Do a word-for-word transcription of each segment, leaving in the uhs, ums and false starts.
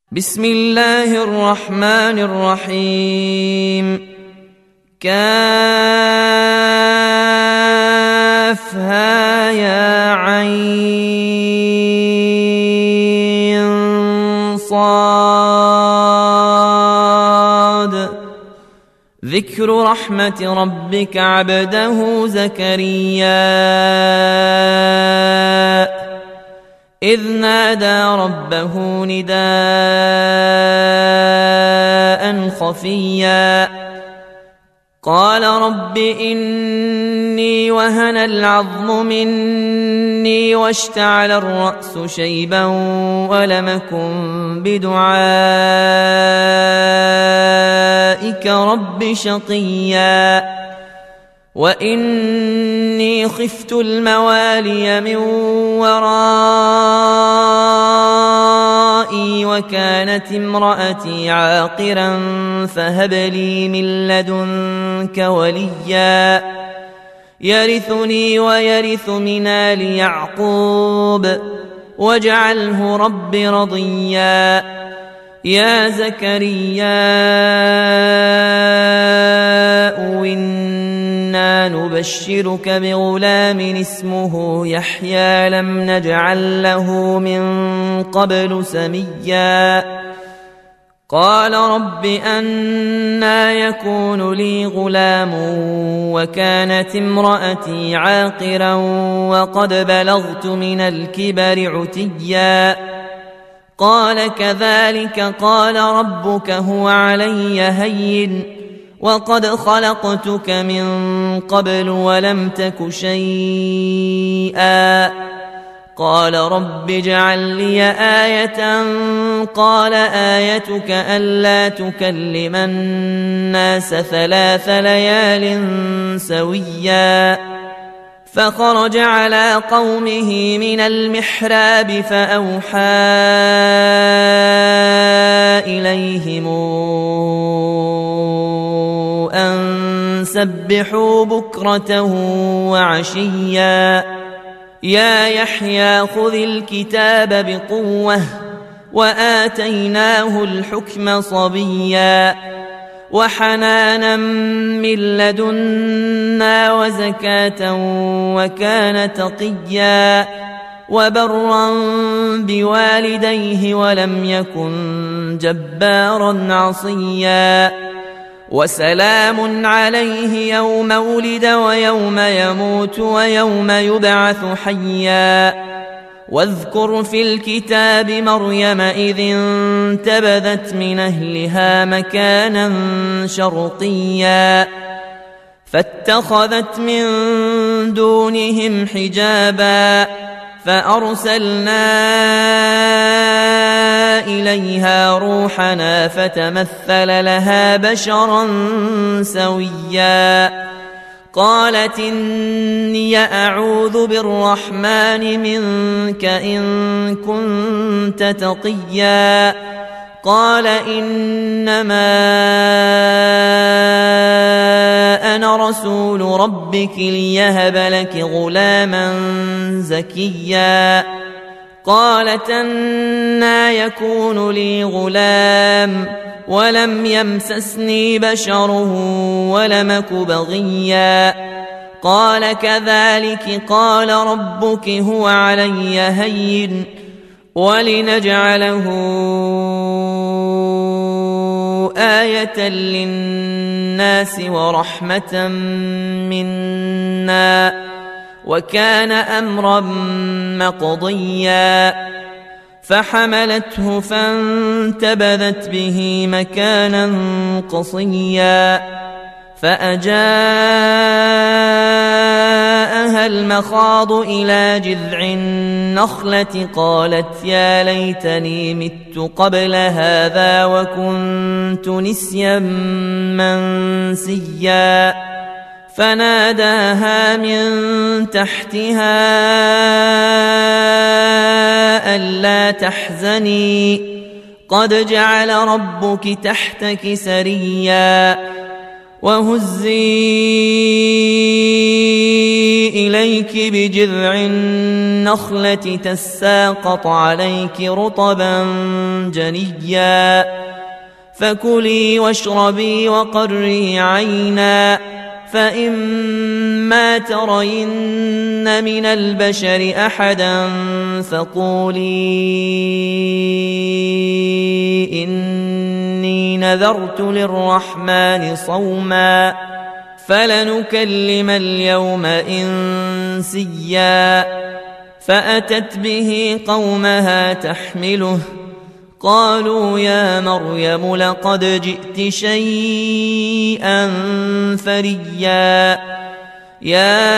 بسم الله الرحمن الرحيم. كافها يا عين صاد. ذكر رحمة ربك عبده زكريا إذ نادى ربه نداء خفيا قال رب إني وهن العظم مني واشتعل الرأس شيبا ولم أكن بدعائك رب شقيا وإني خفت الموالي من ورائي وكانت امرأتي عاقرا فهب لي من لدنك وليا يرثني ويرث من آل يعقوب واجعله رب رضيا. يا زكريا إنا نبشرك بغلام اسمه يحيى لم نجعل له من قبل سميا. قال رب أنى يكون لي غلام وكانت امرأتي عاقرا وقد بلغت من الكبر عتيا. قال كذلك قال ربك هو علي هين وقد خلقتك من قبل ولم تك شيئا. قال رب اجعل لي آية قال آيتك ألا تكلم الناس ثلاث ليال سويا. فخرج على قومه من المحراب فأوحى إليهم أن سبحوا بكرة وعشيا. يا يحيى خذ الكتاب بقوة وآتيناه الحكم صبيا وحنانا من لدنا وزكاة وكان تقيا وبرا بوالديه ولم يكن جبارا عصيا. وسلام عليه يوم ولد ويوم يموت ويوم يبعث حيا. واذكر في الكتاب مريم إذ انتبذت من أهلها مكانا شرقيا فاتخذت من دونهم حجابا فأرسلنا إليها روحنا فتمثل لها بشرا سويا. قالت إني أعوذ بالرحمن منك إن كنت تقيا. قال إنما أنا رسول ربك ليهب لك غلاما زكيا. قالت أنى يكون لي غلام ولم يمسسني بشر ولم أك بغيا. قال كذلك قال ربك هو علي هين ولنجعله آية للناس ورحمة منا وكان أمرا مقضيا. فحملته فانتبذت به مكانا قصيا فأجاءها المخاض إلى جذع النخلة قالت يا ليتني مت قبل هذا وكنت نسيا منسيا. فناداها من تحتها ألا تحزني قد جعل ربك تحتك سريا. وهزي إليك بجذع النخلة تساقط عليك رطبا جنيا فكلي واشربي وقري عينا فإما ترين من البشر أحدا فقولي إني نذرت للرحمن صوما فلنكلم اليوم إنسيا فأتت به قومها تحمله قالوا يا مريم لقد جئت شيئا فريا يا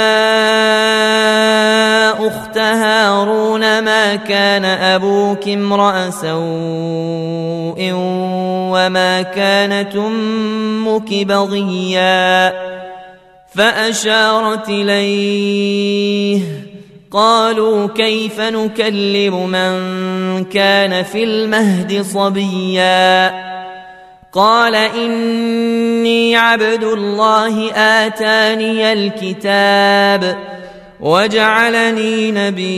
أخت هارون ما كان أبوك امرأ سوء وما كانت أمك بغيا فأشارت إليه قالوا كيف نكلم من كان في المهد صبيا قال إني عبد الله آتاني الكتاب وجعلني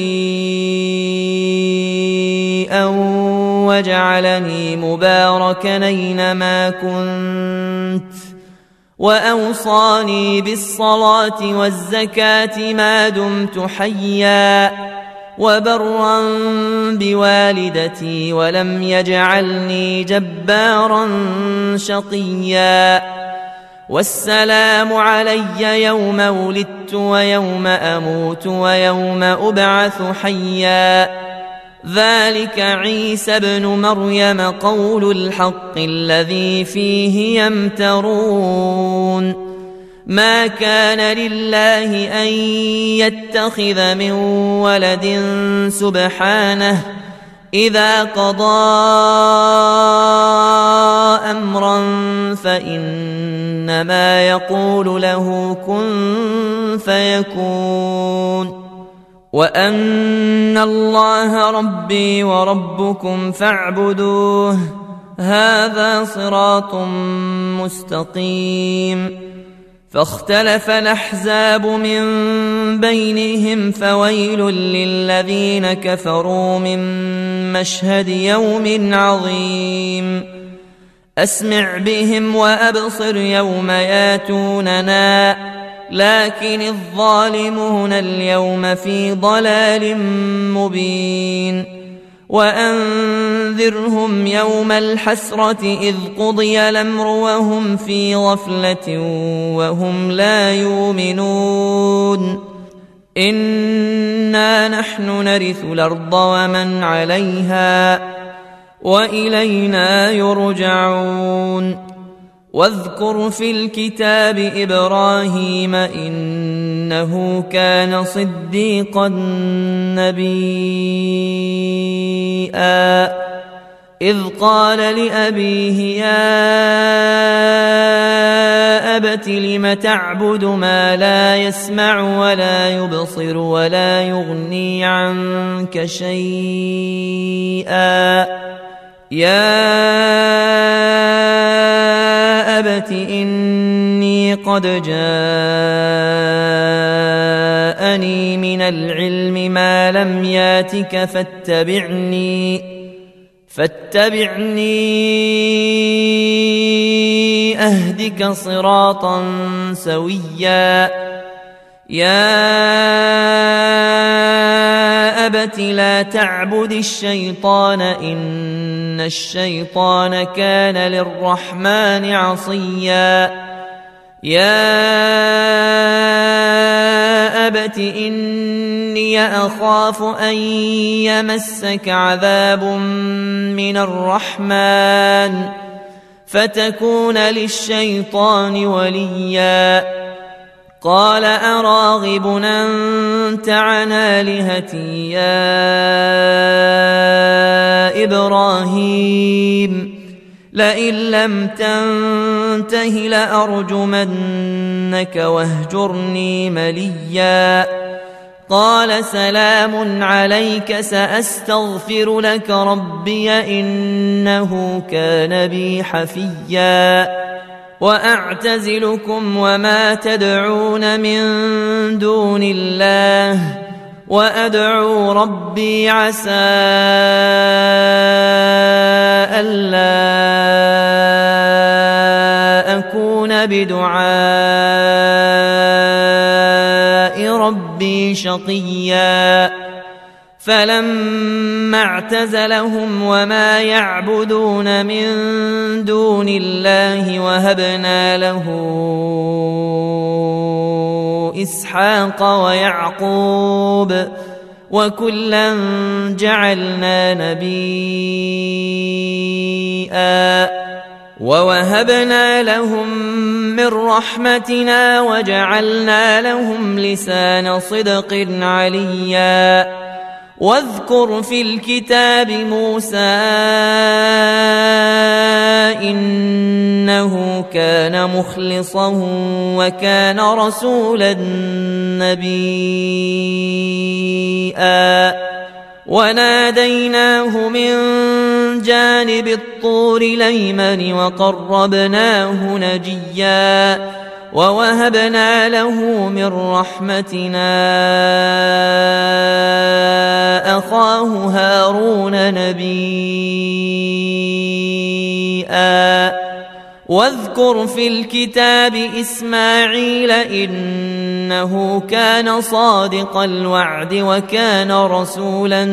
نبيا وجعلني مباركا أينما كنت وأوصاني بالصلاة والزكاة ما دمت حيا وبرا بوالدتي ولم يجعلني جبارا شقيا والسلام علي يوم ولدت ويوم أموت ويوم أبعث حيا ذلك عيسى ابن مريم قول الحق الذي فيه يمترون ما كان لله أن يتخذ من ولد سبحانه إذا قضى أمرا فإنما يقول له كن فيكون وأن الله ربي وربكم فاعبدوه هذا صراط مستقيم فاختلف الأحزاب من بينهم فويل للذين كفروا من مشهد يوم عظيم أسمع بهم وأبصر يوم ياتوننا لكن الظالمون اليوم في ضلال مبين وأنذرهم يوم الحسرة إذ قضي الأمر وهم في غفلة وهم لا يؤمنون إنا نحن نرث الأرض ومن عليها وإلينا يرجعون واذكر في الكتاب إبراهيم إنه كان صديقا نبيا إذ قال لأبيه يا أبت لم تعبد ما لا يسمع ولا يبصر ولا يغني عنك شيئا يا أبت إني قد جاءني من العلم ما لم ياتك فاتبعني فاتبعني أهدك صراطا سويا يا أبت لا تعبد الشيطان إن الشيطان كان للرحمن عصيا يا أبت إني أخاف أن يمسك عذاب من الرحمن فتكون للشيطان وليا قال أراغب أنت عن آلهتي يا إبراهيم لئن لم تنته لأرجمنك واهجرني مليا قال سلام عليك سأستغفر لك ربي إنه كان بي حفيا وأعتزلكم وما تدعون من دون الله وأدعو ربي عسى ألا أكون بدعاء ربي شقيا فلما اعتزلهم وما يعبدون من دون الله وهبنا له إسحاق ويعقوب وكلا جعلنا نبيا ووهبنا لهم من رحمتنا وجعلنا لهم لسان صدق عليا واذكر في الكتاب موسى إنه كان مخلصا وكان رسولا نبيا وناديناه من جانب الطور الأيمن وقربناه نجيا ووهبنا له من رحمتنا أخاه هارون نبيا واذكر في الكتاب إسماعيل إنه كان صادق الوعد وكان رسولا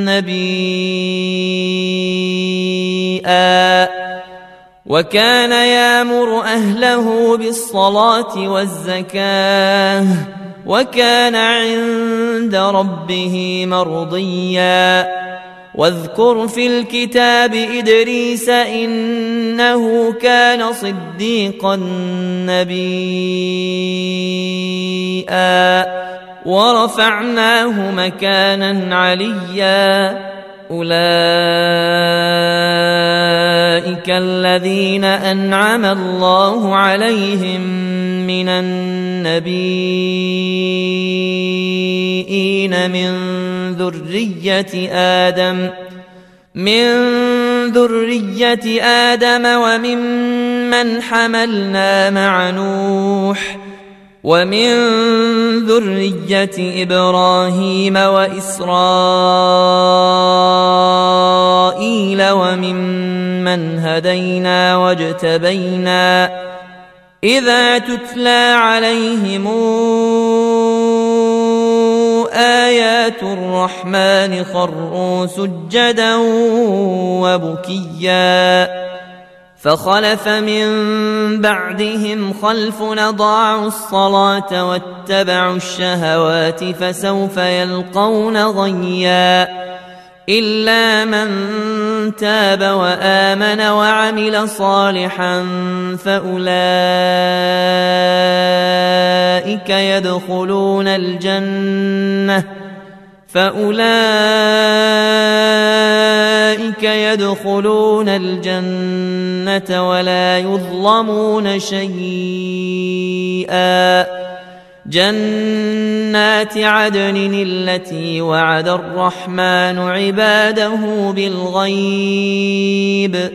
نبيا وكان يأمر أهله بالصلاة والزكاة وكان عند ربه مرضيا واذكر في الكتاب إدريس إنه كان صديقا نبيا ورفعناه مكانا عليا أولئك الذين أنعم الله عليهم من النبيين من ذرية آدم من ذرية آدم وممن حملنا مع نوح ومن ذرية إبراهيم وإسرائيل وممن هدينا واجتبينا إذا تتلى عليهم آيات الرحمن خروا سجدا وبكيا فخلف من بعدهم خلف أضاعوا الصلاة واتبعوا الشهوات فسوف يلقون غيا إلا من تاب وآمن وعمل صالحا فأولئك يدخلون الجنة فأولئك يدخلون الجنة ولا يظلمون شيئا جنات عدن التي وعد الرحمن عباده بالغيب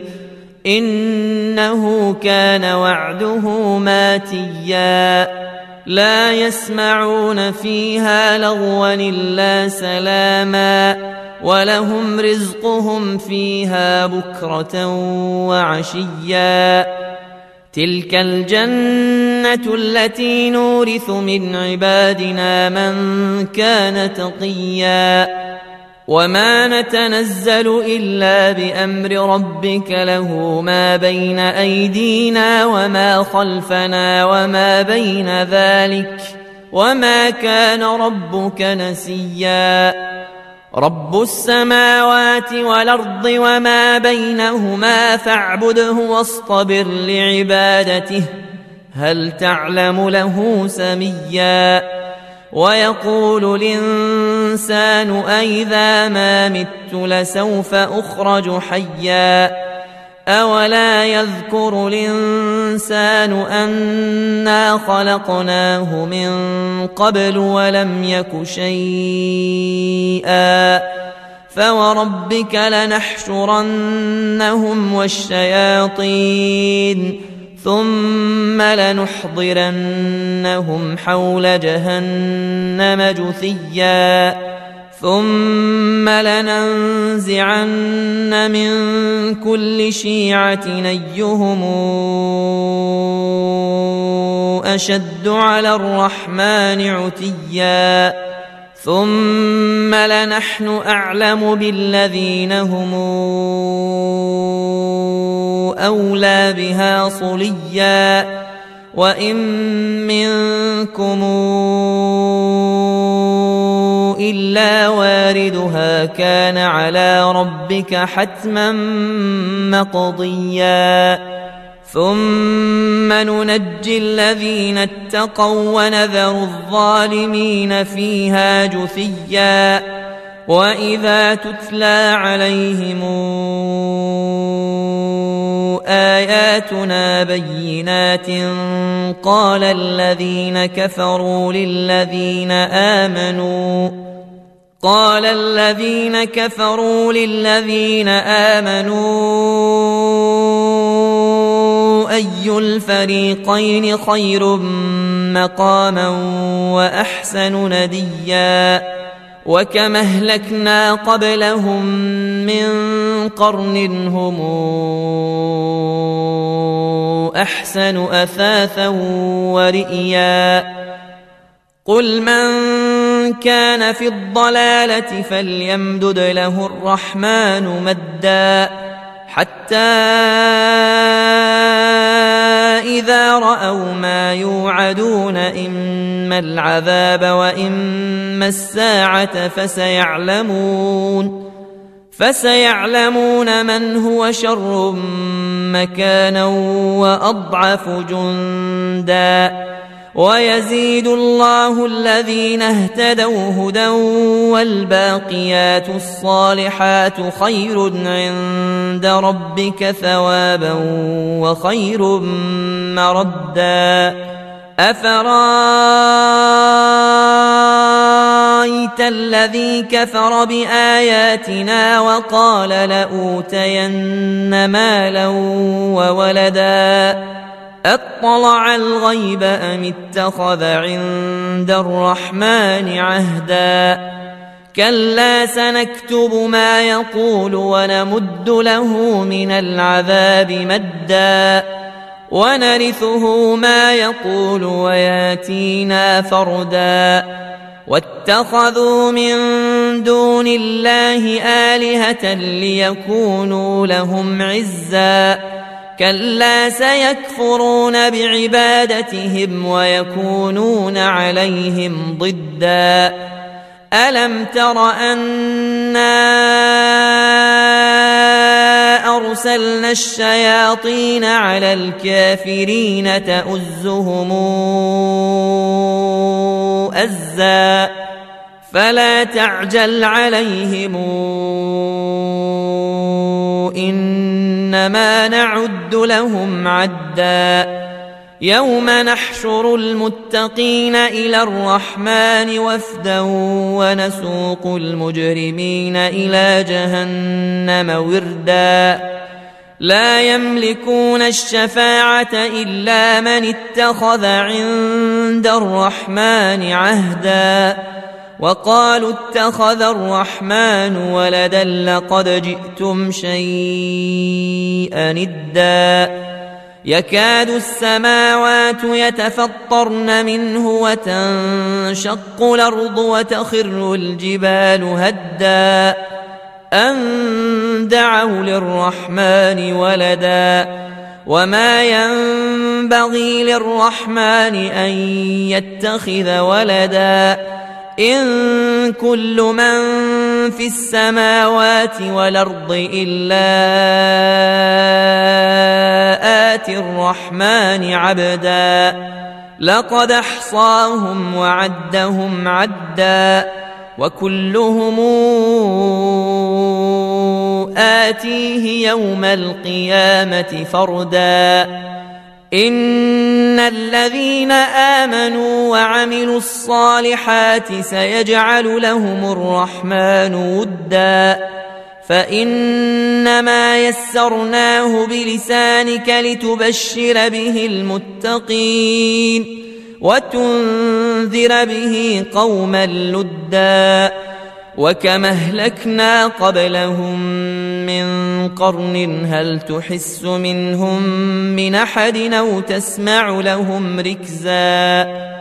إنه كان وعده ماتيا لا يسمعون فيها لغوا إلا سلاما ولهم رزقهم فيها بكرة وعشيا تلك الجنة التي نورث من عبادنا من كان تقيا وما نتنزل إلا بأمر ربك له ما بين أيدينا وما خلفنا وما بين ذلك وما كان ربك نسيا رب السماوات والأرض وما بينهما فاعبده واصطبر لعبادته هل تعلم له سميا ويقول الإنسان أئذا ما مت لسوف أخرج حيا أولا يذكر الإنسان أنا خلقناه من قبل ولم يك شيئا فوربك لنحشرنهم والشياطين ثم لنحضرنهم حول جهنم جثيا ثم لننزعن من كل شيعة أيهم أشد على الرحمن عتيا ثم لنحن أعلم بالذين هم أولى بها صليا وإن منكم إلا واردها كان على ربك حتما مقضيا ثم ننجي الذين اتقوا ونذر الظالمين فيها جثيا وإذا تتلى عليهم آياتنا بينات قال الذين كفروا للذين آمنوا قال الذين كفروا للذين آمنوا أي الفريقين خير مقاما وأحسن نديا وكم أهلكنا قبلهم من قرن هم أحسن أثاثا ورئيا قل من كان في الضلالة فليمدد له الرحمن مدا حتى إذا رأوا ما يوعدون إما العذاب وإما الساعة فسيعلمون فسيعلمون من هو شر مكانا وأضعف جندا ويزيد الله الذين اهتدوا هدى والباقيات الصالحات خير عند ربك ثوابا وخير مردا أفرأيت الذي كفر بآياتنا وقال لأوتين مالا وولدا أطلع الغيب أم اتخذ عند الرحمن عهدا كلا سنكتب ما يقول ونمد له من العذاب مدا ونرثه ما يقول وياتينا فردا واتخذوا من دون الله آلهة ليكونوا لهم عزا كلا سيكفرون بعبادتهم ويكونون عليهم ضدا ألم تر أنا أرسلنا الشياطين على الكافرين تؤزهم أزا فلا تعجل عليهم إنما نعد لهم عدا يوم نحشر المتقين إلى الرحمن وفدا ونسوق المجرمين إلى جهنم وردا لا يملكون الشفاعة إلا من اتخذ عند الرحمن عهدا وقالوا اتخذ الرحمن ولدا لقد جئتم شيئا إدا يكاد السماوات يتفطرن منه وتنشق الأرض وتخر الجبال هدا أن دعوا للرحمن ولدا وما ينبغي للرحمن أن يتخذ ولدا إن كل من في السماوات والأرض إلا آتي الرحمن عبدا لقد أحصاهم وعدهم عدا وكلهم آتيه يوم القيامة فردا إن الذين آمنوا وعملوا الصالحات سيجعل لهم الرحمن ودا فإنما يسرناه بلسانك لتبشر به المتقين وتنذر به قوما لدا وكم أهلكنا قبلهم من قرن هل تحس منهم من أحد أو تسمع لهم ركزا